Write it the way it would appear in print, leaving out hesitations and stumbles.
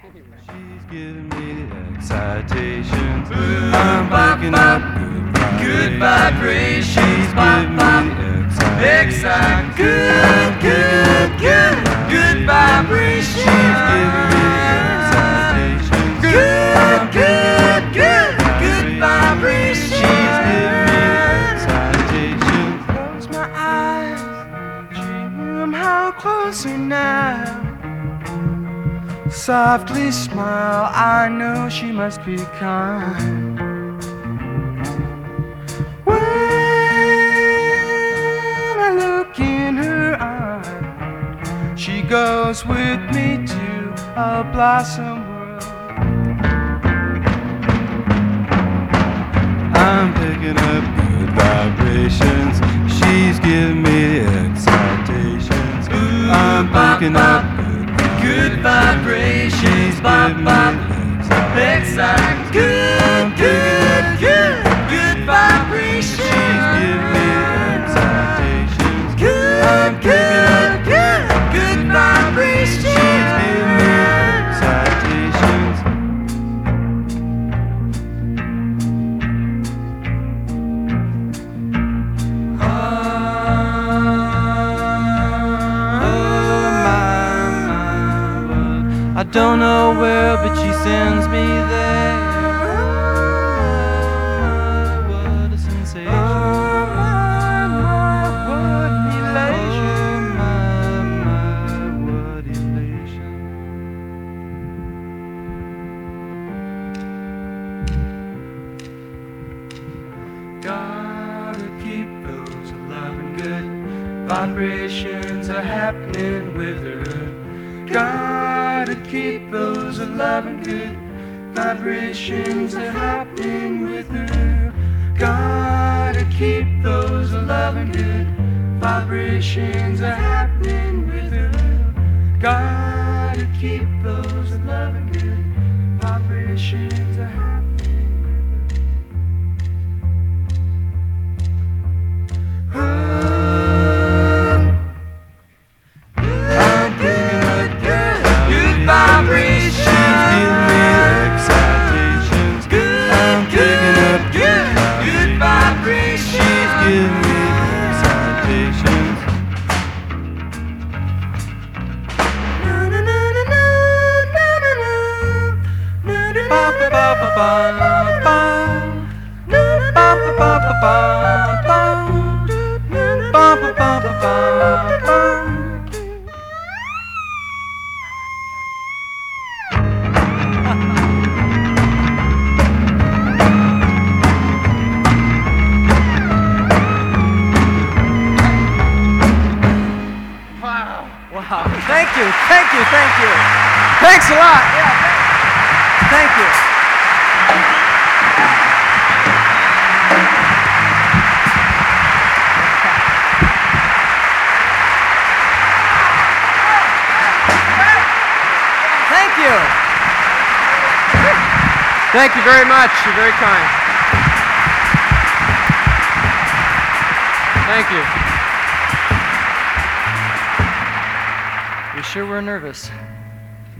She's giving me the excitations. I'm picking up good vibrations. She's giving me the excitations. Good vibrations. She's giving me the excitations. Good vibrations. She's giving me the excitations. Close my eyes, dream how closer now. Softly smile, I know she must be kind. When I look in her eyes, she goes with me to a blossom world. I'm picking up good vibrations. She's giving me the excitations. I'm picking up good vibrations. She's giving me the Excite. Good vibrations. She's giving me the excitations. Good vibrations. She's giving me the excitations. I don't know where, but she sends me there. What a sensation. What elation. What elation. Gotta keep those loving good vibrations are happening with her. Gotta keep those loving good vibrations are happening with her. Gotta keep those loving good vibrations are happening with her. Gotta keep those loving good vibrations are happening. Wow. Thank you. Thanks a lot. Yeah. Thank you. Thank you. Thank you very much. You're very kind. Thank you. You sure were nervous.